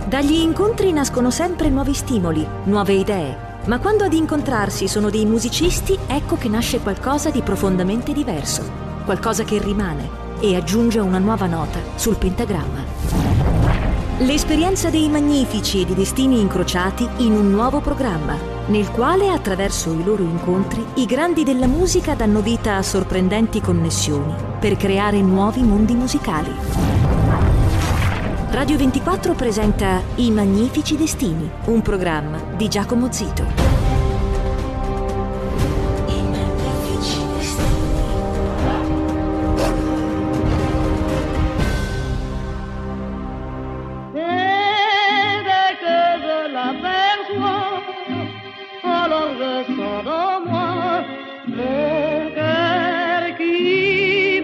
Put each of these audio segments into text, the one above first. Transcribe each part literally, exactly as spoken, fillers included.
Dagli incontri nascono sempre nuovi stimoli, nuove idee, ma quando ad incontrarsi sono dei musicisti, ecco che nasce qualcosa di profondamente diverso, qualcosa che rimane e aggiunge una nuova nota sul pentagramma. L'esperienza dei magnifici e di destini incrociati in un nuovo programma, nel quale attraverso i loro incontri i grandi della musica danno vita a sorprendenti connessioni per creare nuovi mondi musicali. Radio ventiquattro presenta I Magnifici Destini, un programma di Giacomo Zito. I Magnifici Destini. Et dès que je l'aperçois, alors je sens dans moi mon cœur qui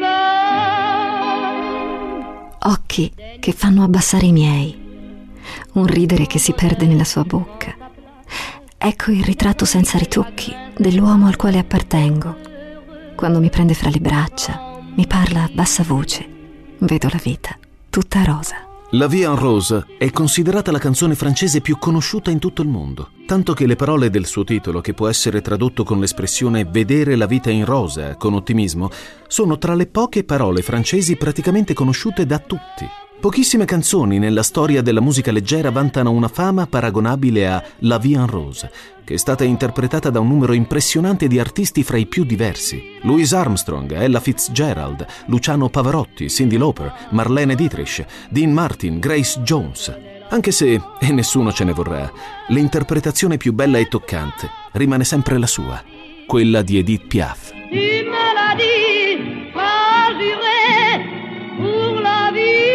bat. Occhi che fanno abbassare i miei, un ridere che si perde nella sua bocca. Ecco il ritratto senza ritocchi dell'uomo al quale appartengo. Quando mi prende fra le braccia, mi parla a bassa voce. Vedo la vita tutta rosa. La Vie en Rose è considerata la canzone francese più conosciuta in tutto il mondo, tanto che le parole del suo titolo, che può essere tradotto con l'espressione vedere la vita in rosa con ottimismo, sono tra le poche parole francesi praticamente conosciute da tutti. Pochissime canzoni nella storia della musica leggera vantano una fama paragonabile a La Vie en Rose, che è stata interpretata da un numero impressionante di artisti fra i più diversi. Louis Armstrong, Ella Fitzgerald, Luciano Pavarotti, Cyndi Lauper, Marlene Dietrich, Dean Martin, Grace Jones. Anche se, e nessuno ce ne vorrà, l'interpretazione più bella e toccante rimane sempre la sua, quella di Edith Piaf. Tu me l'as dit, pas juré pour la vie.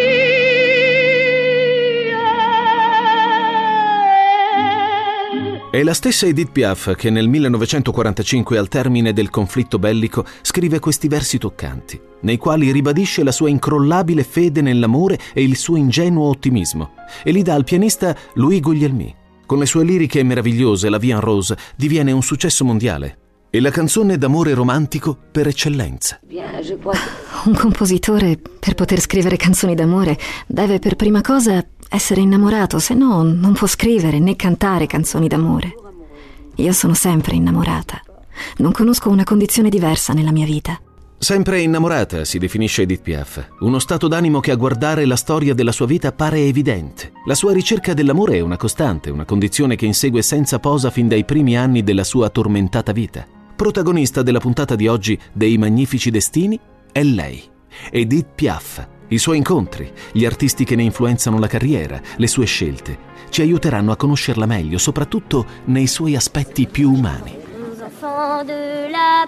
È la stessa Edith Piaf che nel millenovecentoquarantacinque, al termine del conflitto bellico, scrive questi versi toccanti, nei quali ribadisce la sua incrollabile fede nell'amore e il suo ingenuo ottimismo, e li dà al pianista Louis Guglielmy. Con le sue liriche meravigliose, La Vie en Rose diviene un successo mondiale. È la canzone d'amore romantico per eccellenza. Un compositore, per poter scrivere canzoni d'amore, deve per prima cosa essere innamorato, se no non può scrivere né cantare canzoni d'amore. Io sono sempre innamorata. Non conosco una condizione diversa nella mia vita. Sempre innamorata si definisce Edith Piaf, uno stato d'animo che a guardare la storia della sua vita pare evidente. La sua ricerca dell'amore è una costante, una condizione che insegue senza posa fin dai primi anni della sua tormentata vita. Protagonista della puntata di oggi dei Magnifici Destini è lei, Edith Piaf. I suoi incontri, gli artisti che ne influenzano la carriera, le sue scelte, ci aiuteranno a conoscerla meglio, soprattutto nei suoi aspetti più umani. Enfants de la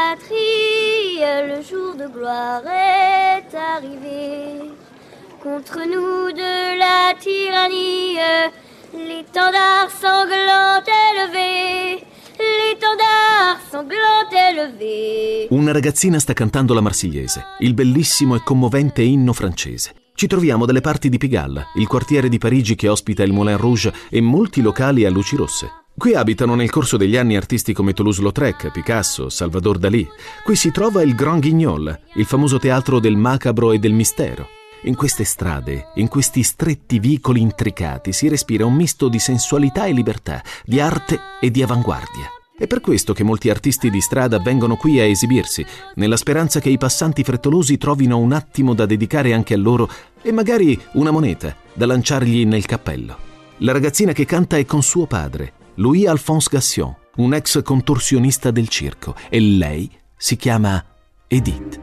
patrie, le jour de gloire est arrivé. Contre nous de la tyrannie, l'étendard sanglant élevé. L'étendard sanglant élevé. Una ragazzina sta cantando la Marsigliese, il bellissimo e commovente inno francese. Ci troviamo dalle parti di Pigalle, il quartiere di Parigi che ospita il Moulin Rouge e molti locali a luci rosse. Qui abitano nel corso degli anni artisti come Toulouse-Lautrec, Picasso, Salvador Dalì. Qui si trova il Grand Guignol, il famoso teatro del macabro e del mistero. In queste strade, in questi stretti vicoli intricati, si respira un misto di sensualità e libertà, di arte e di avanguardia. È per questo che molti artisti di strada vengono qui a esibirsi, nella speranza che i passanti frettolosi trovino un attimo da dedicare anche a loro e magari una moneta da lanciargli nel cappello. La ragazzina che canta è con suo padre, Louis-Alphonse Gassion, un ex contorsionista del circo, e lei si chiama Edith.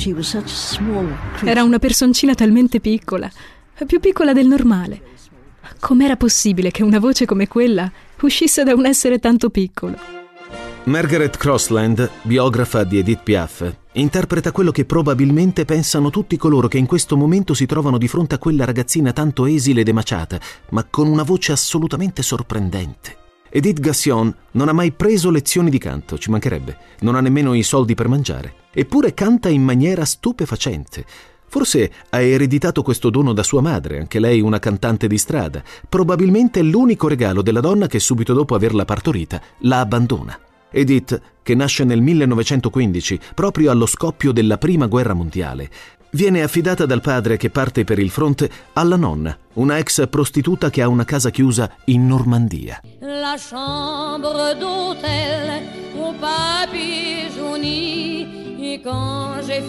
Era una personcina talmente piccola, più piccola del normale. Com'era possibile che una voce come quella uscisse da un essere tanto piccolo? Margaret Crossland, biografa di Edith Piaf, interpreta quello che probabilmente pensano tutti coloro che in questo momento si trovano di fronte a quella ragazzina tanto esile ed emaciata, ma con una voce assolutamente sorprendente. Edith Gassion non ha mai preso lezioni di canto, ci mancherebbe, non ha nemmeno i soldi per mangiare, eppure canta in maniera stupefacente. Forse ha ereditato questo dono da sua madre, anche lei una cantante di strada. Probabilmente è l'unico regalo della donna che subito dopo averla partorita la abbandona. Edith, che nasce nel millenovecentoquindici, proprio allo scoppio della Prima Guerra Mondiale, Viene affidata dal padre che parte per il fronte alla nonna, una ex prostituta che ha una casa chiusa in Normandia. La chambre d'hôtel au papier jauni, et quand j'ai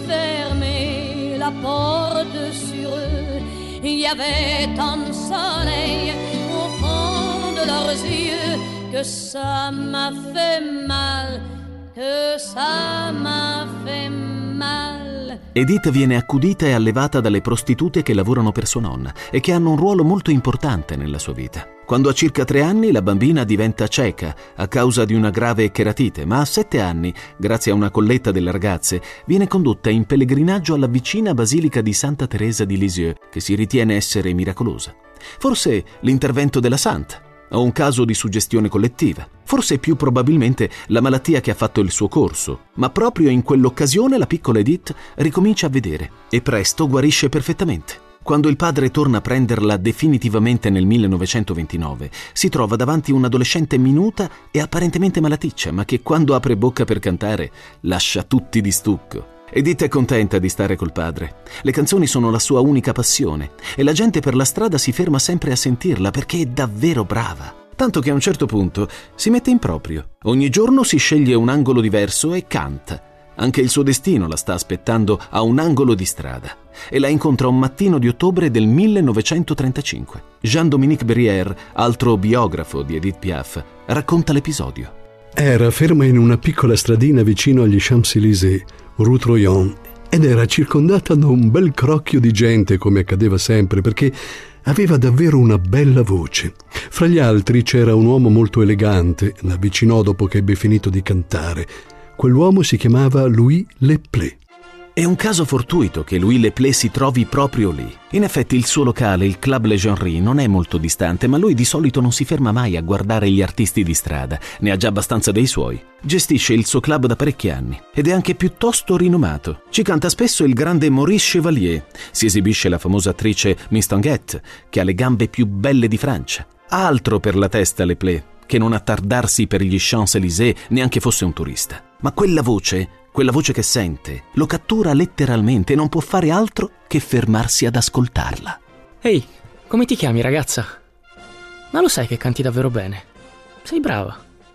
fermé la porte sur eux, il y avait tant de soleil au fond de leurs yeux que ça m'a fait mal, que ça m'a fait mal. Edith viene accudita e allevata dalle prostitute che lavorano per sua nonna e che hanno un ruolo molto importante nella sua vita. Quando ha circa tre anni la bambina diventa cieca a causa di una grave cheratite, ma a sette anni, grazie a una colletta delle ragazze, viene condotta in pellegrinaggio alla vicina basilica di Santa Teresa di Lisieux, che si ritiene essere miracolosa. Forse l'intervento della santa, o un caso di suggestione collettiva. Forse più probabilmente la malattia che ha fatto il suo corso, ma proprio in quell'occasione la piccola Edith ricomincia a vedere e presto guarisce perfettamente. Quando il padre torna a prenderla definitivamente nel millenovecentoventinove, si trova davanti un'adolescente minuta e apparentemente malaticcia, ma che quando apre bocca per cantare lascia tutti di stucco. Edith è contenta di stare col padre. Le canzoni sono la sua unica passione e la gente per la strada si ferma sempre a sentirla perché è davvero brava. Tanto che a un certo punto si mette in proprio. Ogni giorno si sceglie un angolo diverso e canta. Anche il suo destino la sta aspettando a un angolo di strada e la incontra un mattino di ottobre del millenovecentotrentacinque. Jean-Dominique Brière, altro biografo di Edith Piaf, racconta l'episodio. Era ferma in una piccola stradina vicino agli Champs-Élysées, Rue Troyon, ed era circondata da un bel crocchio di gente, come accadeva sempre, perché aveva davvero una bella voce. Fra gli altri c'era un uomo molto elegante, l'avvicinò dopo che ebbe finito di cantare. Quell'uomo si chiamava Louis Leplé. È un caso fortuito che Louis Leplé si trovi proprio lì. In effetti il suo locale, il Club Le Genre, non è molto distante, ma lui di solito non si ferma mai a guardare gli artisti di strada, ne ha già abbastanza dei suoi. Gestisce il suo club da parecchi anni ed è anche piuttosto rinomato. Ci canta spesso il grande Maurice Chevalier, si esibische la famosa attrice Miss Tanguette, che ha le gambe più belle di Francia. Altro per la testa Leplé, che non attardarsi per gli Champs-Élysées neanche fosse un turista. Ma quella voce... Quella voce che sente lo cattura letteralmente e non può fare altro che fermarsi ad ascoltarla. Ehi, come ti chiami, ragazza? Ma lo sai che canti davvero bene? Sei brava.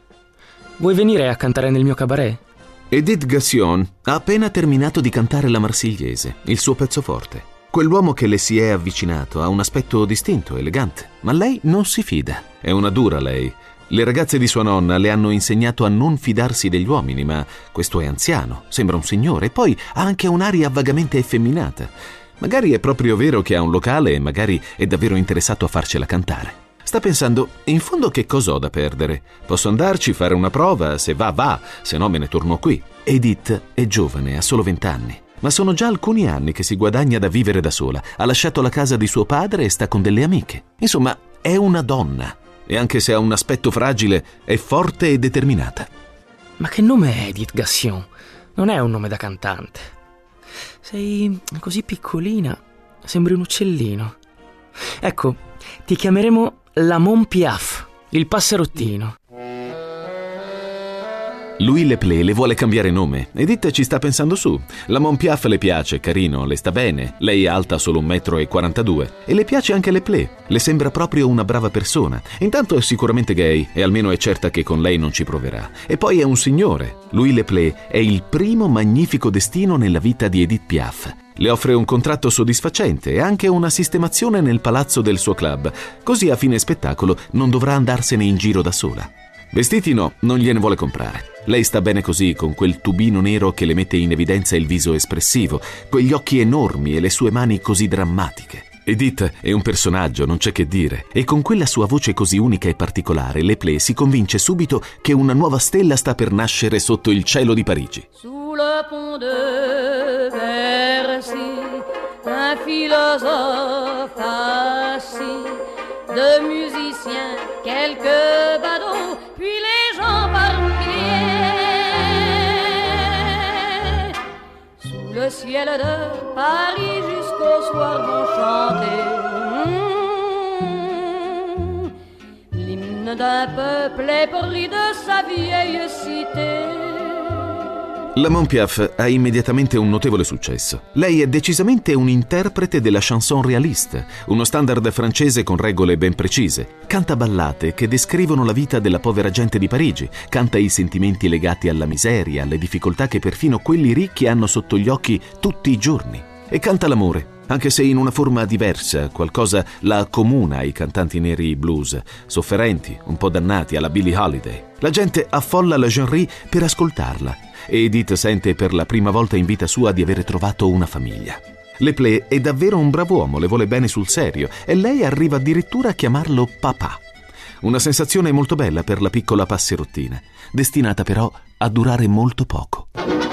Vuoi venire a cantare nel mio cabaret? Edith Gassion ha appena terminato di cantare la Marsigliese, il suo pezzo forte. Quell'uomo che le si è avvicinato ha un aspetto distinto, elegante, ma lei non si fida. È una dura lei. Le ragazze di sua nonna le hanno insegnato a non fidarsi degli uomini, ma questo è anziano, sembra un signore e poi ha anche un'aria vagamente effeminata. Magari è proprio vero che ha un locale e magari è davvero interessato a farcela cantare. Sta pensando, in fondo che cosa ho da perdere? Posso andarci, fare una prova, se va va, se no me ne torno qui. Edith è giovane, ha solo vent'anni, ma sono già alcuni anni che si guadagna da vivere da sola. Ha lasciato la casa di suo padre e sta con delle amiche. Insomma, è una donna. E anche se ha un aspetto fragile, è forte e determinata. Ma che nome è Edith Gassion? Non è un nome da cantante. Sei così piccolina, sembri un uccellino. Ecco, ti chiameremo la Mon Piaf, il passerottino. Louis Leplé le vuole cambiare nome. Edith ci sta pensando su. La Mon Piaf le piace, carino, le sta bene. Lei è alta solo un metro e quarantadue. E le piace anche Leplé. Le sembra proprio una brava persona. Intanto è sicuramente gay e almeno è certa che con lei non ci proverà. E poi è un signore. Louis Leplé è il primo magnifico destino nella vita di Edith Piaf. Le offre un contratto soddisfacente e anche una sistemazione nel palazzo del suo club. Così a fine spettacolo non dovrà andarsene in giro da sola. Vestiti no, non gliene vuole comprare. Lei sta bene così, con quel tubino nero che le mette in evidenza il viso espressivo, quegli occhi enormi e le sue mani così drammatiche. Edith è un personaggio, non c'è che dire, e con quella sua voce così unica e particolare, Leplé si convince subito che una nuova stella sta per nascere sotto il cielo di Parigi. Sous le pont de Bercy, un philosophe assis, deux musiciens, quelques badauds, puis les gens par milliers. Sous le ciel de Paris jusqu'au soir vont chanter mmh, l'hymne d'un peuple épris de sa vieille cité. La Montpiaf ha immediatamente un notevole successo. Lei è decisamente un interprete della chanson réaliste, uno standard francese con regole ben precise. Canta ballate che descrivono la vita della povera gente di Parigi, canta i sentimenti legati alla miseria, alle difficoltà che perfino quelli ricchi hanno sotto gli occhi tutti i giorni. E canta l'amore, anche se in una forma diversa, qualcosa la accomuna ai cantanti neri blues, sofferenti, un po' dannati alla Billie Holiday. La gente affolla la Genry per ascoltarla. E Edith sente per la prima volta in vita sua di avere trovato una famiglia. Leplé è davvero un brav'uomo, le vuole bene sul serio e lei arriva addirittura a chiamarlo papà. Una sensazione molto bella per la piccola passerottina, destinata però a durare molto poco.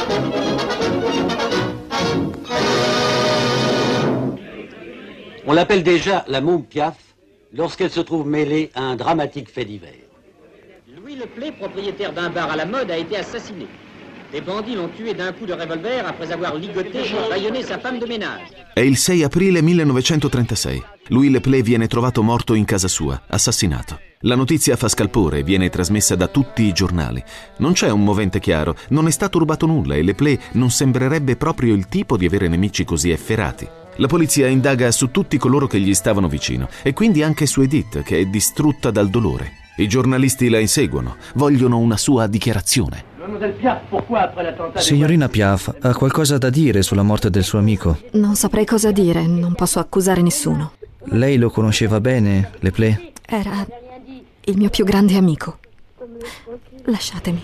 On l'appelle déjà la Montpiaf lorsqu'elle se trouve mêlée à un dramatique fait divers. Louis Leplé, propriétaire d'un bar à la mode, a été assassiné. Des bandits l'ont tué d'un coup de revolver après avoir ligoté et bâillonné sa femme de ménage. È il sei aprile millenovecentotrentasei. Louis Leplé viene trovato morto in casa sua, assassinato. La notizia fa scalpore e viene trasmessa da tutti i giornali. Non c'è un movente chiaro, non è stato rubato nulla e Leplé non sembrerebbe proprio il tipo di avere nemici così efferati. La polizia indaga su tutti coloro che gli stavano vicino e quindi anche su Edith, che è distrutta dal dolore. I giornalisti la inseguono, vogliono una sua dichiarazione. Signorina Piaf, ha qualcosa da dire sulla morte del suo amico? Non saprei cosa dire, non posso accusare nessuno. Lei lo conosceva bene, Leplé? Era il mio più grande amico. Lasciatemi.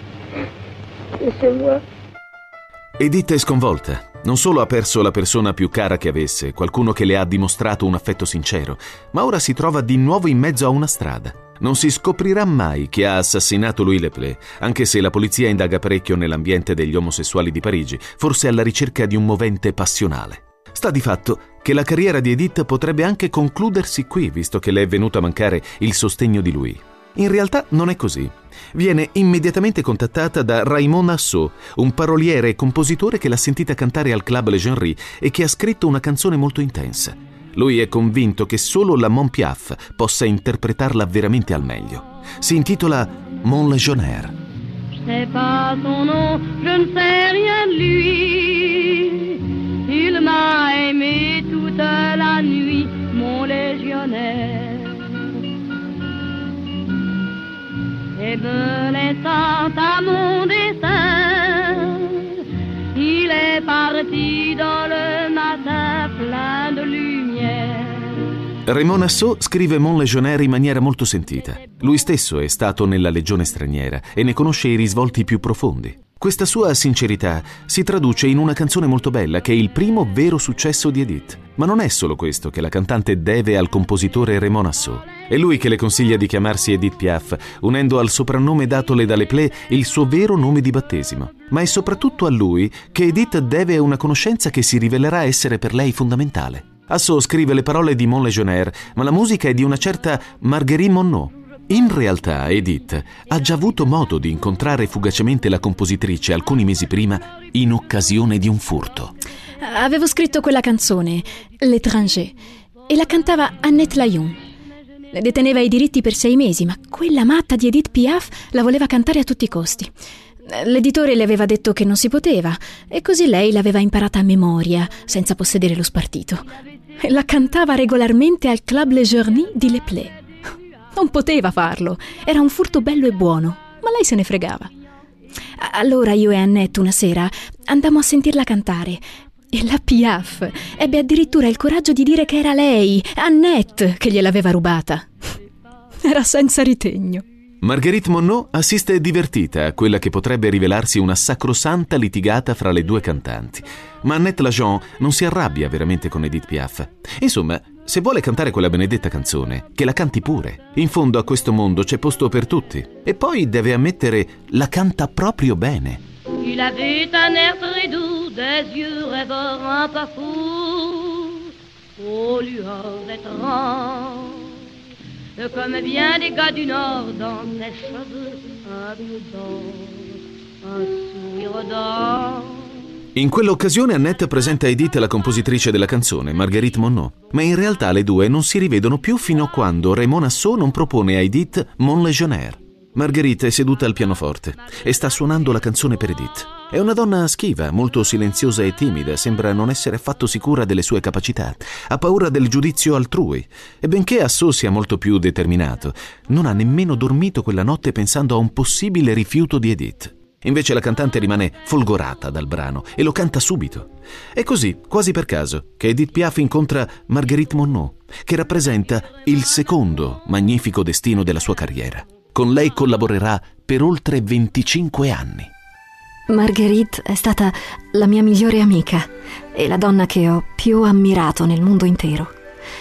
Edith è sconvolta. Non solo ha perso la persona più cara che avesse, qualcuno che le ha dimostrato un affetto sincero, ma ora si trova di nuovo in mezzo a una strada. Non si scoprirà mai chi ha assassinato Louis Leplé, anche se la polizia indaga parecchio nell'ambiente degli omosessuali di Parigi, forse alla ricerca di un movente passionale. Sta di fatto che la carriera di Edith potrebbe anche concludersi qui, visto che le è venuto a mancare il sostegno di Louis. In realtà non è così. Viene immediatamente contattata da Raymond Nassau, un paroliere e compositore che l'ha sentita cantare al Club Le Genry e che ha scritto una canzone molto intensa. Lui è convinto che solo la Montpiaf possa interpretarla veramente al meglio. Si intitola Mon Légionnaire. Je sais pas son nom, je ne sais rien de lui. Il m'a aimé toute la nuit, mon légionnaire. Et me laissant à mon destin, il est parti dans le matin plein de lumière. Raymond Nassau scrive Mon Légionnaire in maniera molto sentita. Lui stesso è stato nella legione straniera e ne conosce i risvolti più profondi. Questa sua sincerità si traduce in una canzone molto bella che è il primo vero successo di Edith. Ma non è solo questo che la cantante deve al compositore Raymond Nassau. È lui che le consiglia di chiamarsi Edith Piaf, unendo al soprannome datole da Leplé il suo vero nome di battesimo. Ma è soprattutto a lui che Edith deve una conoscenza che si rivelerà essere per lei fondamentale. Nassau scrive le parole di Mon Légionnaire, ma la musica è di una certa Marguerite Monod. In realtà Edith ha già avuto modo di incontrare fugacemente la compositrice alcuni mesi prima in occasione di un furto. Avevo scritto quella canzone, L'étranger, e la cantava Annette Layon. Le deteneva i diritti per sei mesi, ma quella matta di Edith Piaf la voleva cantare a tutti i costi. L'editore le aveva detto che non si poteva, e così lei l'aveva imparata a memoria, senza possedere lo spartito. E la cantava regolarmente al Club Le Journey di Leplé. Non poteva farlo, era un furto bello e buono, ma lei se ne fregava. Allora io e Annette una sera andammo a sentirla cantare e la Piaf ebbe addirittura il coraggio di dire che era lei, Annette, che gliel'aveva rubata. Era senza ritegno. Marguerite Monod assiste divertita a quella che potrebbe rivelarsi una sacrosanta litigata fra le due cantanti. Ma Annette Lajon non si arrabbia veramente con Edith Piaf. Insomma, se vuole cantare quella benedetta canzone, che la canti pure. In fondo a questo mondo c'è posto per tutti. E poi deve ammettere, la canta proprio bene. Il avait un air très doux, des yeux rêveurs un peu fous, aux lueurs étranges, comme bien des gars du Nord, dans ses cheveux un bleu d'or, un sourire d'or. In quell'occasione Annette presenta a Edith la compositrice della canzone, Marguerite Monod, ma in realtà le due non si rivedono più fino a quando Raymond Nassau non propone a Edith Mon Légionnaire. Marguerite è seduta al pianoforte e sta suonando la canzone per Edith. È una donna schiva, molto silenziosa e timida, sembra non essere affatto sicura delle sue capacità, ha paura del giudizio altrui e benché Assot sia molto più determinato, non ha nemmeno dormito quella notte pensando a un possibile rifiuto di Edith. Invece la cantante rimane folgorata dal brano e lo canta subito. È così, quasi per caso, che Edith Piaf incontra Marguerite Monod, che rappresenta il secondo magnifico destino della sua carriera. Con lei collaborerà per oltre venticinque anni. Marguerite è stata la mia migliore amica e la donna che ho più ammirato nel mondo intero.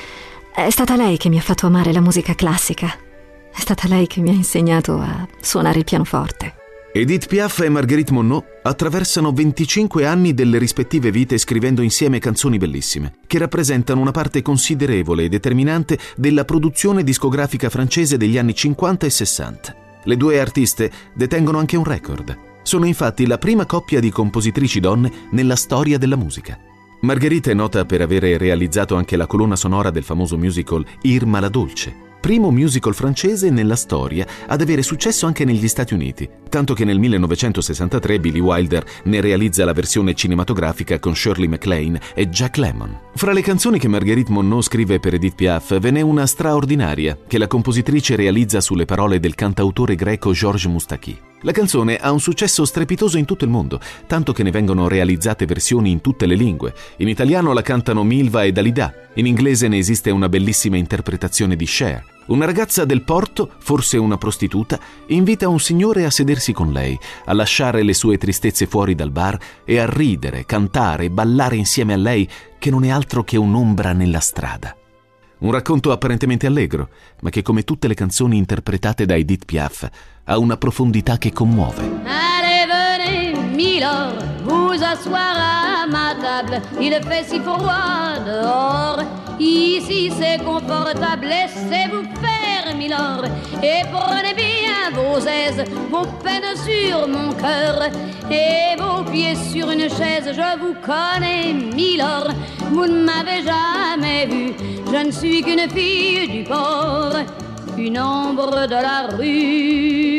È stata lei che mi ha fatto amare la musica classica. È stata lei che mi ha insegnato a suonare il pianoforte. Edith Piaf e Marguerite Monod attraversano venticinque anni delle rispettive vite scrivendo insieme canzoni bellissime, che rappresentano una parte considerevole e determinante della produzione discografica francese degli anni cinquanta e sessanta. Le due artiste detengono anche un record. Sono infatti la prima coppia di compositrici donne nella storia della musica. Marguerite è nota per avere realizzato anche la colonna sonora del famoso musical Irma la Dolce, primo musical francese nella storia ad avere successo anche negli Stati Uniti, tanto che nel millenovecentosessantatré Billy Wilder ne realizza la versione cinematografica con Shirley MacLaine e Jack Lemmon. Fra le canzoni che Marguerite Monod scrive per Edith Piaf ve n'è una straordinaria che la compositrice realizza sulle parole del cantautore greco Georges Moustaki. La canzone ha un successo strepitoso in tutto il mondo, tanto che ne vengono realizzate versioni in tutte le lingue. In italiano la cantano Milva e Dalida, in inglese ne esiste una bellissima interpretazione di Cher. Una ragazza del porto, forse una prostituta, invita un signore a sedersi con lei, a lasciare le sue tristezze fuori dal bar e a ridere, cantare e ballare insieme a lei, che non è altro che un'ombra nella strada. Un racconto apparentemente allegro, ma che come tutte le canzoni interpretate da Edith Piaf ha una profondità che commuove. Allez, venez, milord, vous asseoir à ma table. Il fait si froid dehors, ici c'est confortable. Laissez-vous faire, milord, et prenez bien vos aises, vos peines sur mon cœur et vos pieds sur une chaise. Je vous connais, milord, vous ne m'avez jamais vu. Je ne suis qu'une fille du port, une ombre de la rue.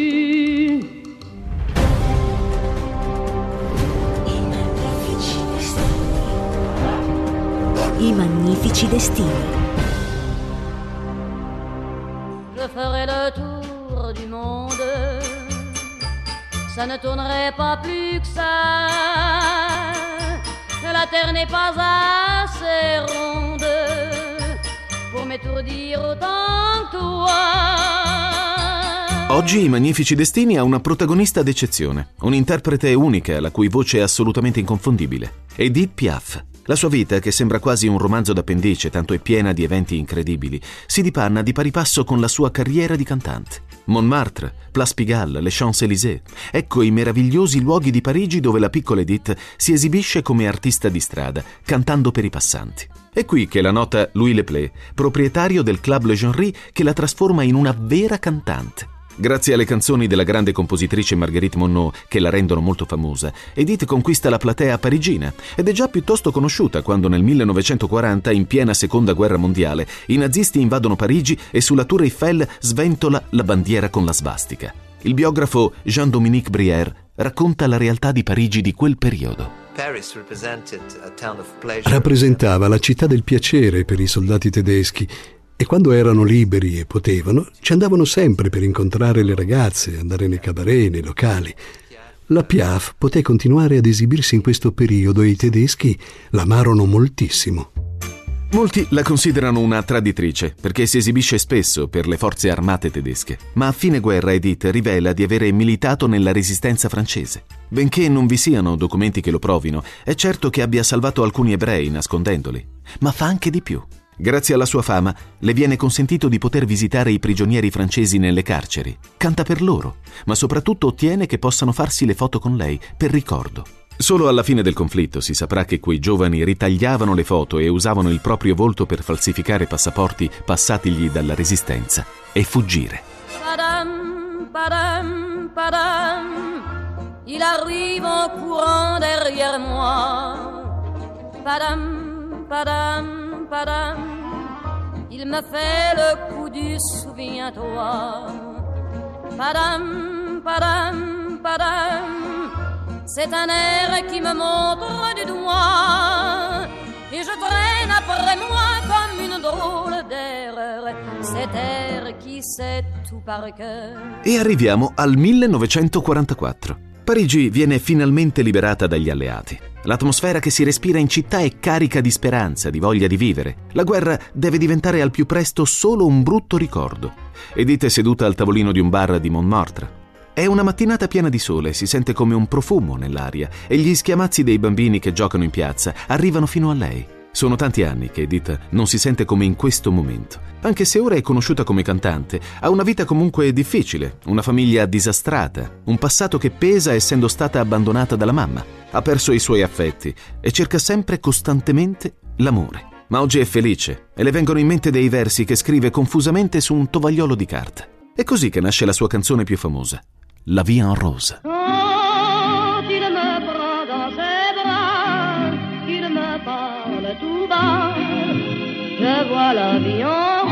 I magnifici destini. Je ferai le tour du monde, ça ne tournerait pas plus que ça. La terre n'est pas assez ronde pour m'étourdir autant que toi. Oggi I Magnifici Destini ha una protagonista d'eccezione, un'interprete unica la cui voce è assolutamente inconfondibile, Edith Piaf. La sua vita, che sembra quasi un romanzo d'appendice, tanto è piena di eventi incredibili, si dipanna di pari passo con la sua carriera di cantante. Montmartre, Place Pigalle, les Champs-Élysées, ecco i meravigliosi luoghi di Parigi dove la piccola Edith si esibisce come artista di strada, cantando per i passanti. È qui che la nota Louis Leplé, proprietario del Club Le Jonnery, che la trasforma in una vera cantante. Grazie alle canzoni della grande compositrice Marguerite Monod, che la rendono molto famosa, Edith conquista la platea parigina ed è già piuttosto conosciuta quando nel millenovecentoquaranta, in piena seconda guerra mondiale, i nazisti invadono Parigi e sulla Tour Eiffel sventola la bandiera con la svastica. Il biografo Jean-Dominique Brière racconta la realtà di Parigi di quel periodo. Rappresentava la città del piacere per i soldati tedeschi, e quando erano liberi e potevano, ci andavano sempre per incontrare le ragazze, andare nei cabaret, nei locali. La Piaf poté continuare ad esibirsi in questo periodo e i tedeschi l'amarono moltissimo. Molti la considerano una traditrice perché si esibisce spesso per le forze armate tedesche, ma a fine guerra Edith rivela di avere militato nella resistenza francese. Benché non vi siano documenti che lo provino, è certo che abbia salvato alcuni ebrei nascondendoli, ma fa anche di più. Grazie alla sua fama le viene consentito di poter visitare i prigionieri francesi nelle carceri. Canta per loro, ma soprattutto ottiene che possano farsi le foto con lei per ricordo. Solo alla fine del conflitto si saprà che quei giovani ritagliavano le foto e usavano il proprio volto per falsificare passaporti passatigli dalla resistenza e fuggire. Padam, padam, padam, il arrive en courant derrière moi. Padam, padam, padam, il me fait le coup du souviens-toi. Padam, padam, padam, c'est un air qui me montre du doigt, et je traîne après moi comme une drôle d'erreur, cet air qui sait tout par cœur. E arriviamo al millenovecentoquarantaquattro. Parigi viene finalmente liberata dagli alleati. L'atmosfera che si respira in città è carica di speranza, di voglia di vivere. La guerra deve diventare al più presto solo un brutto ricordo. Edith è seduta al tavolino di un bar di Montmartre. È una mattinata piena di sole, si sente come un profumo nell'aria e gli schiamazzi dei bambini che giocano in piazza arrivano fino a lei. Sono tanti anni che Edith non si sente come in questo momento. Anche se ora è conosciuta come cantante, ha una vita comunque difficile, una famiglia disastrata, un passato che pesa essendo stata abbandonata dalla mamma. Ha perso i suoi affetti e cerca sempre costantemente l'amore. Ma oggi è felice e le vengono in mente dei versi che scrive confusamente su un tovagliolo di carta. È così che nasce la sua canzone più famosa, La Vie en Rose. Quand il me prend dans ses bras, qu'il me parle tout bas, je vois la vie en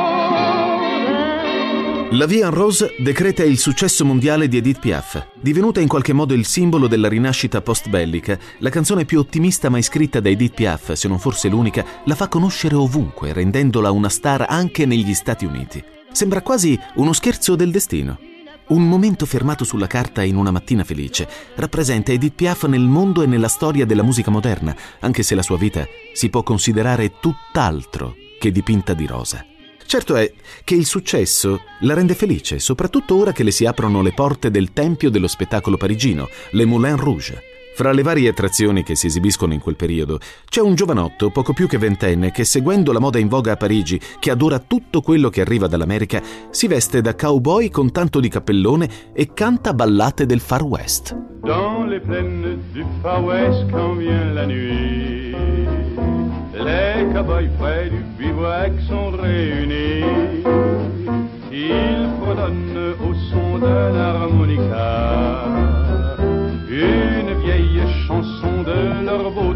rose. La Vie en Rose decreta il successo mondiale di Edith Piaf. Divenuta in qualche modo il simbolo della rinascita post-bellica, la canzone più ottimista mai scritta da Edith Piaf, se non forse l'unica, la fa conoscere ovunque, rendendola una star anche negli Stati Uniti. Sembra quasi uno scherzo del destino. Un momento fermato sulla carta in una mattina felice rappresenta Edith Piaf nel mondo e nella storia della musica moderna, anche se la sua vita si può considerare tutt'altro che dipinta di rosa. Certo è che il successo la rende felice, soprattutto ora che le si aprono le porte del tempio dello spettacolo parigino, le Moulin Rouge. Fra le varie attrazioni che si esibiscono in quel periodo c'è un giovanotto poco più che ventenne che, seguendo la moda in voga a Parigi, che adora tutto quello che arriva dall'America, si veste da cowboy con tanto di cappellone e canta ballate del Far West. Dans les plaines du Far West quand vient la nuit, les cowboys près du bivouac sont réunis. Ils fredonnent au son d'un harmonica une vieille chanson de leur beau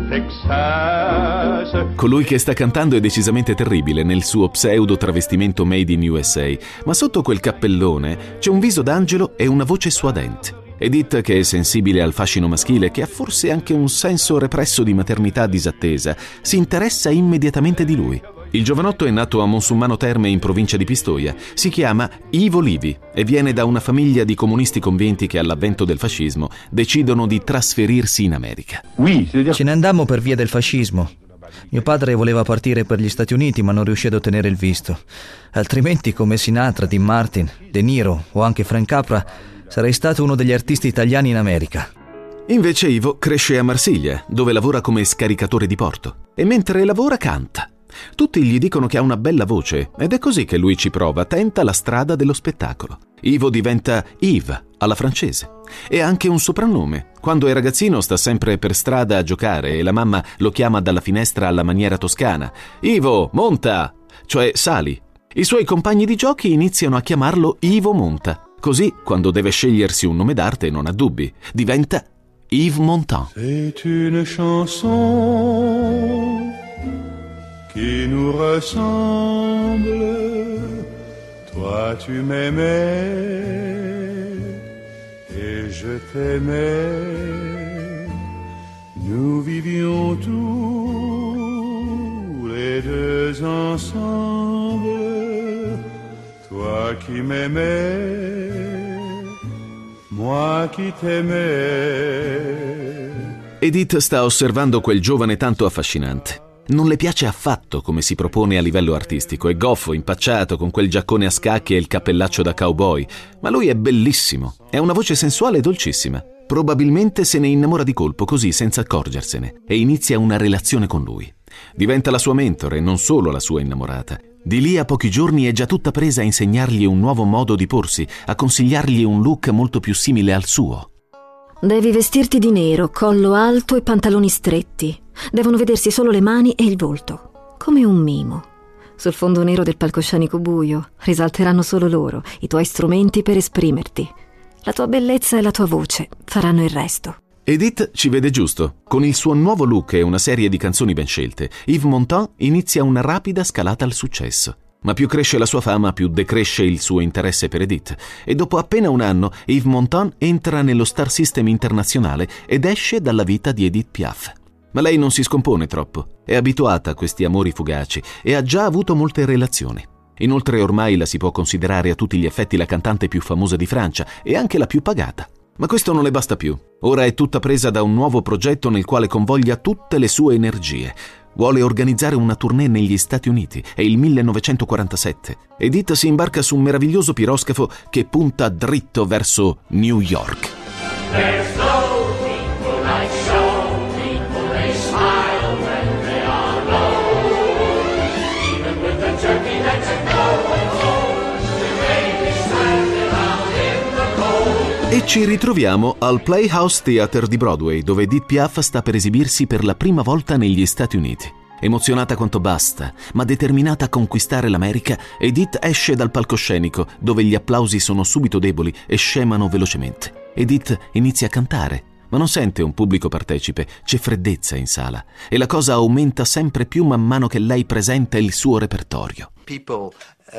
Texas. Colui che sta cantando è decisamente terribile nel suo pseudo travestimento made in U S A, ma sotto quel cappellone c'è un viso d'angelo e una voce suadente. Edith, che è sensibile al fascino maschile, che ha forse anche un senso represso di maternità disattesa, si interessa immediatamente di lui. Il giovanotto è nato a Monsummano Terme in provincia di Pistoia. Si chiama Ivo Livi e viene da una famiglia di comunisti convinti che all'avvento del fascismo decidono di trasferirsi in America. Ce ne andammo per via del fascismo. Mio padre voleva partire per gli Stati Uniti ma non riuscì ad ottenere il visto. Altrimenti, come Sinatra, Dean Martin, De Niro o anche Frank Capra, sarei stato uno degli artisti italiani in America. Invece Ivo cresce a Marsiglia, dove lavora come scaricatore di porto. E mentre lavora canta. Tutti gli dicono che ha una bella voce ed è così che lui ci prova, tenta la strada dello spettacolo. Ivo diventa Yves, alla francese. E ha anche un soprannome. Quando è ragazzino sta sempre per strada a giocare e la mamma lo chiama dalla finestra alla maniera toscana. Ivo, monta! Cioè sali. I suoi compagni di giochi iniziano a chiamarlo Ivo Monta. Così, quando deve scegliersi un nome d'arte, non ha dubbi. Diventa Yves Montand. C'est une chanson qui nous ressemble. Toi tu m'aimais et je t'aimais. Nous vivions tous les deux ensemble. Toi qui m'aimais, moi qui t'aimais. Edith sta osservando quel giovane tanto affascinante. Non le piace affatto come si propone a livello artistico. È goffo, impacciato, con quel giaccone a scacchi e il cappellaccio da cowboy. Ma lui è bellissimo. Ha una voce sensuale e dolcissima. Probabilmente se ne innamora di colpo, così senza accorgersene, e inizia una relazione con lui. Diventa la sua mentore, non solo la sua innamorata. Di lì a pochi giorni è già tutta presa a insegnargli un nuovo modo di porsi, a consigliargli un look molto più simile al suo. Devi vestirti di nero, collo alto e pantaloni stretti. Devono vedersi solo le mani e il volto, come un mimo. Sul fondo nero del palcoscenico buio risalteranno solo loro, i tuoi strumenti per esprimerti. La tua bellezza e la tua voce faranno il resto. Edith ci vede giusto. Con il suo nuovo look e una serie di canzoni ben scelte, Yves Montand inizia una rapida scalata al successo. Ma più cresce la sua fama, più decresce il suo interesse per Edith, e dopo appena un anno Yves Montand entra nello Star System internazionale ed esce dalla vita di Edith Piaf. Ma lei non si scompone troppo, è abituata a questi amori fugaci e ha già avuto molte relazioni. Inoltre ormai la si può considerare a tutti gli effetti la cantante più famosa di Francia e anche la più pagata. Ma questo non le basta più. Ora è tutta presa da un nuovo progetto nel quale convoglia tutte le sue energie. Vuole organizzare una tournée negli Stati Uniti. È il millenovecentoquarantasette. Edith si imbarca su un meraviglioso piroscafo che punta dritto verso New York. E ci ritroviamo al Playhouse Theatre di Broadway, dove Edith Piaf sta per esibirsi per la prima volta negli Stati Uniti. Emozionata quanto basta, ma determinata a conquistare l'America, Edith esce dal palcoscenico, dove gli applausi sono subito deboli e scemano velocemente. Edith inizia a cantare, ma non sente un pubblico partecipe, c'è freddezza in sala, e la cosa aumenta sempre più man mano che lei presenta il suo repertorio. People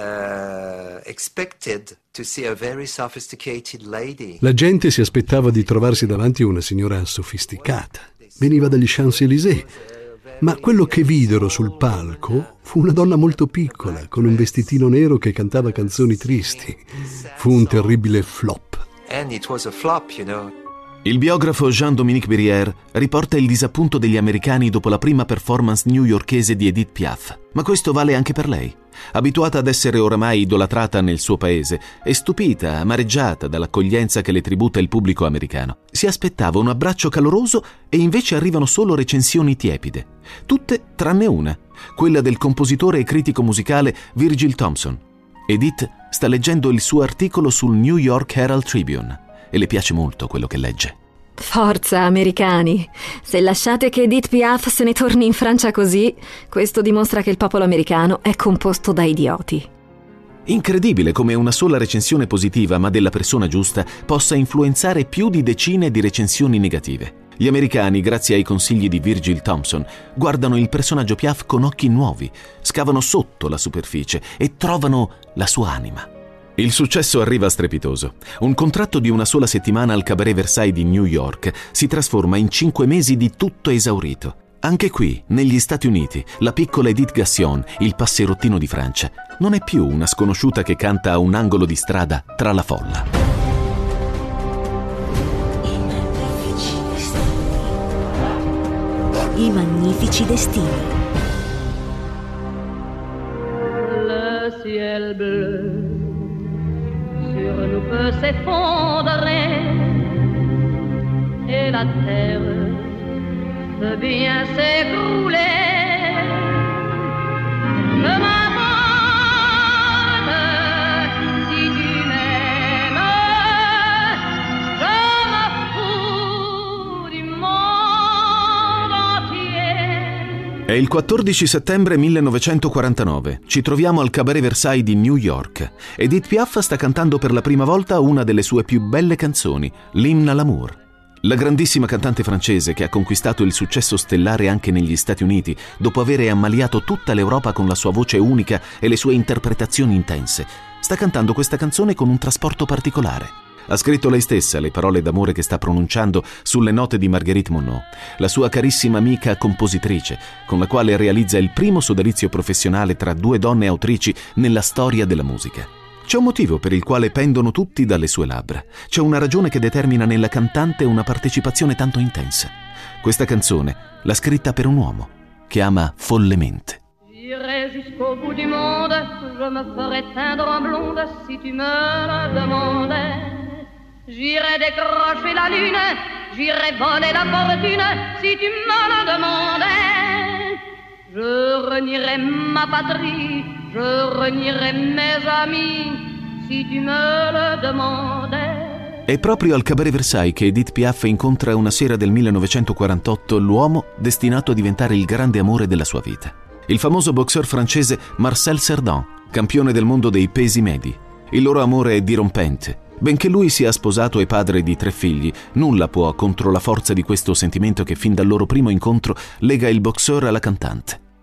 uh, expected to see a very sophisticated lady. La gente si aspettava di trovarsi davanti a una signora sofisticata. Veniva dagli Champs-Élysées, ma quello che videro sul palco fu una donna molto piccola, con un vestitino nero che cantava canzoni tristi. Fu un terribile flop. And it was a flop, you know. Il biografo Jean-Dominique Brière riporta il disappunto degli americani dopo la prima performance newyorkese di Edith Piaf. Ma questo vale anche per lei. Abituata ad essere oramai idolatrata nel suo paese e stupita, amareggiata dall'accoglienza che le tributa il pubblico americano, si aspettava un abbraccio caloroso e invece arrivano solo recensioni tiepide. Tutte tranne una, quella del compositore e critico musicale Virgil Thomson. Edith sta leggendo il suo articolo sul New York Herald Tribune e le piace molto quello che legge. Forza, americani! Se lasciate che Edith Piaf se ne torni in Francia così, questo dimostra che il popolo americano è composto da idioti. Incredibile come una sola recensione positiva, ma della persona giusta, possa influenzare più di decine di recensioni negative. Gli americani, grazie ai consigli di Virgil Thomson, guardano il personaggio Piaf con occhi nuovi, scavano sotto la superficie e trovano la sua anima. Il successo arriva strepitoso. Un contratto di una sola settimana al Cabaret Versailles di New York si trasforma in cinque mesi di tutto esaurito. Anche qui, negli Stati Uniti, la piccola Edith Gassion, il passerottino di Francia, non è più una sconosciuta che canta a un angolo di strada tra la folla. I magnifici destini. Le ciel bleu sur nous peut s'effondrer et la terre peut bien s'écrouler. Ne m'abandonne si tu m'aimes, je me fous du monde entier. È il quattordici settembre millenovecentoquarantanove. Ci troviamo al Cabaret Versailles di New York. Edith Piaf sta cantando per la prima volta una delle sue più belle canzoni, l'Hymne à l'amour. La grandissima cantante francese, che ha conquistato il successo stellare anche negli Stati Uniti, dopo aver ammaliato tutta l'Europa con la sua voce unica e le sue interpretazioni intense, sta cantando questa canzone con un trasporto particolare. Ha scritto lei stessa le parole d'amore che sta pronunciando sulle note di Marguerite Monod, la sua carissima amica compositrice, con la quale realizza il primo sodalizio professionale tra due donne autrici nella storia della musica. C'è un motivo per il quale pendono tutti dalle sue labbra. C'è una ragione che determina nella cantante una partecipazione tanto intensa. Questa canzone l'ha scritta per un uomo che ama follemente. J'irai jusqu'au bout du monde, je me ferai teindre en blonde si tu me le demandais. J'irai décrocher la lune, j'irai voler la fortune si tu me le demandais. Je renierai ma patrie, je renierai mes amis si tu me le demandais. È proprio al Cabaret Versailles che Edith Piaf incontra una sera del millenovecentoquarantotto l'uomo destinato a diventare il grande amore della sua vita. Il famoso boxeur francese Marcel Cerdan, campione del mondo dei pesi medi. Il loro amore è dirompente. Benché lui sia sposato e padre di tre figli, nulla può contro la forza di questo sentimento che fin dal loro primo incontro lega il boxeur alla cantante.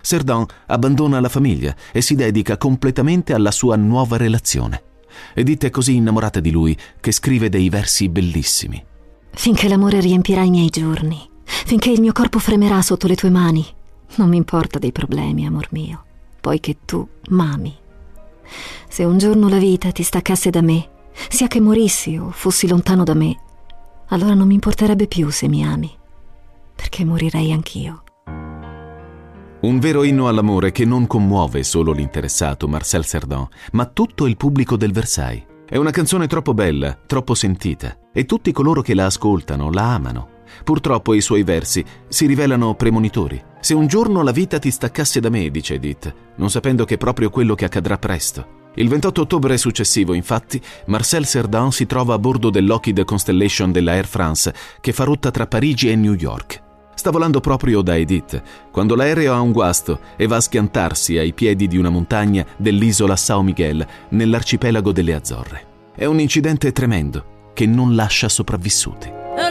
Cerdan abbandona la famiglia e si dedica completamente alla sua nuova relazione. Edith è così innamorata di lui che scrive dei versi bellissimi. Finché l'amore riempirà i miei giorni, finché il mio corpo fremerà sotto le tue mani, non mi importa dei problemi, amor mio, poiché tu m'ami. Se un giorno la vita ti staccasse da me, sia che morissi o fossi lontano da me, allora non mi importerebbe più se mi ami, perché morirei anch'io. Un vero inno all'amore che non commuove solo l'interessato Marcel Cerdan, ma tutto il pubblico del Versailles. È una canzone troppo bella, troppo sentita, e tutti coloro che la ascoltano la amano. Purtroppo i suoi versi si rivelano premonitori. Se un giorno la vita ti staccasse da me, dice Edith, non sapendo che è proprio quello che accadrà presto. Il ventotto ottobre successivo, infatti, Marcel Cerdan si trova a bordo del Lockheed Constellation della Air France che fa rotta tra Parigi e New York. Sta volando proprio da Edith, quando l'aereo ha un guasto e va a schiantarsi ai piedi di una montagna dell'isola São Miguel, nell'arcipelago delle Azzorre. È un incidente tremendo che non lascia sopravvissuti.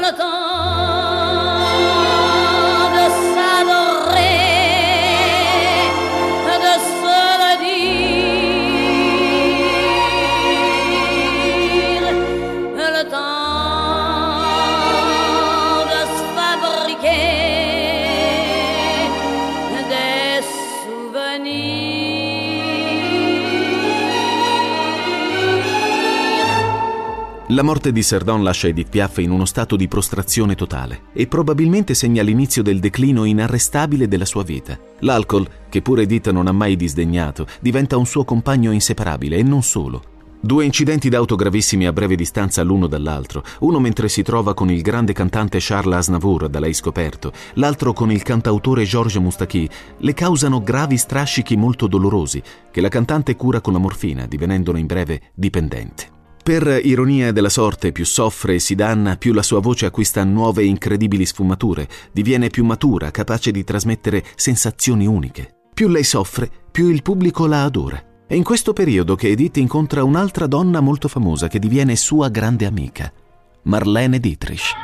La morte di Cerdan lascia Edith Piaf in uno stato di prostrazione totale e probabilmente segna l'inizio del declino inarrestabile della sua vita. L'alcol, che pure Edith non ha mai disdegnato, diventa un suo compagno inseparabile e non solo. Due incidenti d'auto gravissimi a breve distanza l'uno dall'altro, uno mentre si trova con il grande cantante Charles Aznavour, da lei scoperto, l'altro con il cantautore Georges Moustaki, le causano gravi strascichi molto dolorosi che la cantante cura con la morfina, divenendone in breve dipendente. Per ironia della sorte, più soffre e si danna, più la sua voce acquista nuove e incredibili sfumature, diviene più matura, capace di trasmettere sensazioni uniche. Più lei soffre, più il pubblico la adora. È in questo periodo che Edith incontra un'altra donna molto famosa che diviene sua grande amica, Marlène Dietrich.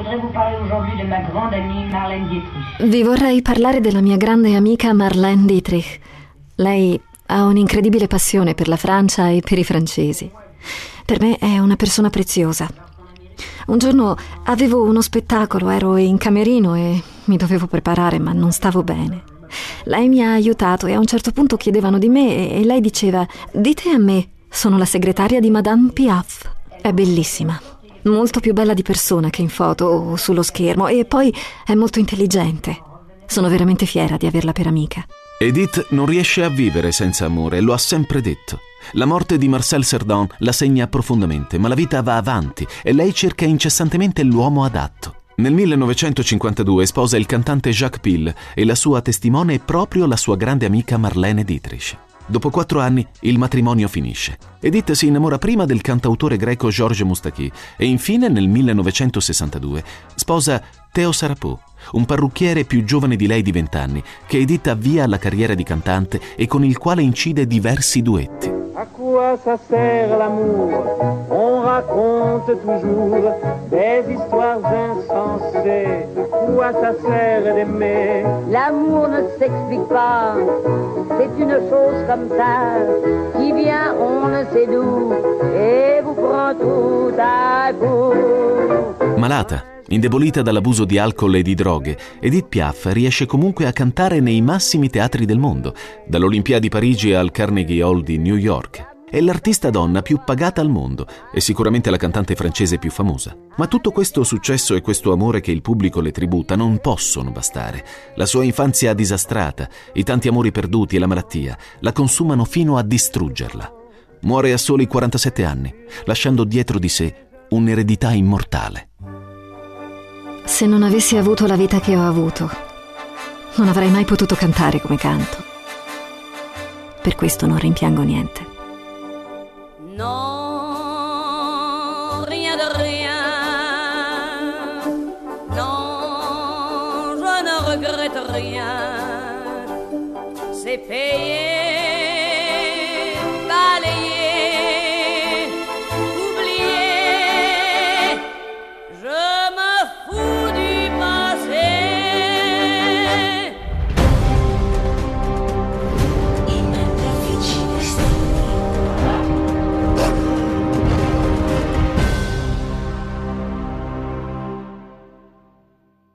Vi vorrei parlare della mia grande amica Marlène Dietrich. Lei ha un'incredibile passione per la Francia e per i francesi. Per me è una persona preziosa. Un giorno avevo uno spettacolo, ero in camerino e mi dovevo preparare, ma non stavo bene. Lei mi ha aiutato e a un certo punto chiedevano di me e lei diceva: dite a me, sono la segretaria di Madame Piaf. È bellissima, molto più bella di persona che in foto o sullo schermo, e poi è molto intelligente. Sono veramente fiera di averla per amica. Edith non riesce a vivere senza amore, lo ha sempre detto. La morte di Marcel Cerdan la segna profondamente, ma la vita va avanti e lei cerca incessantemente l'uomo adatto. Nel millenovecentocinquantadue sposa il cantante Jacques Pil e la sua testimone è proprio la sua grande amica Marlène Dietrich. Dopo quattro anni il matrimonio finisce. Edith si innamora prima del cantautore greco Georges Moustaki e infine nel millenovecentosessantadue sposa Théo Sarapo, un parrucchiere più giovane di lei di vent'anni, che Edith avvia alla carriera di cantante e con il quale incide diversi duetti. À quoi ça sert l'amour? On raconte toujours des histoires insensées. À quoi ça sert d'aimer? L'amour ne s'explique pas, c'est une chose comme ça, qui vient on ne sait d'où et vous prend tout à coup. Malata, indebolita dall'abuso di alcol e di droghe, Edith Piaf riesce comunque a cantare nei massimi teatri del mondo, dall'Olimpiadi Parigi al Carnegie Hall di New York. È l'artista donna più pagata al mondo e sicuramente la cantante francese più famosa. Ma tutto questo successo e questo amore che il pubblico le tributa non possono bastare. La sua infanzia disastrata, i tanti amori perduti e la malattia la consumano fino a distruggerla. Muore a soli quarantasette anni, lasciando dietro di sé un'eredità immortale. Se non avessi avuto la vita che ho avuto, non avrei mai potuto cantare come canto. Per questo non rimpiango niente. Non, rien de rien. Non, je ne regrette rien. C'est payé.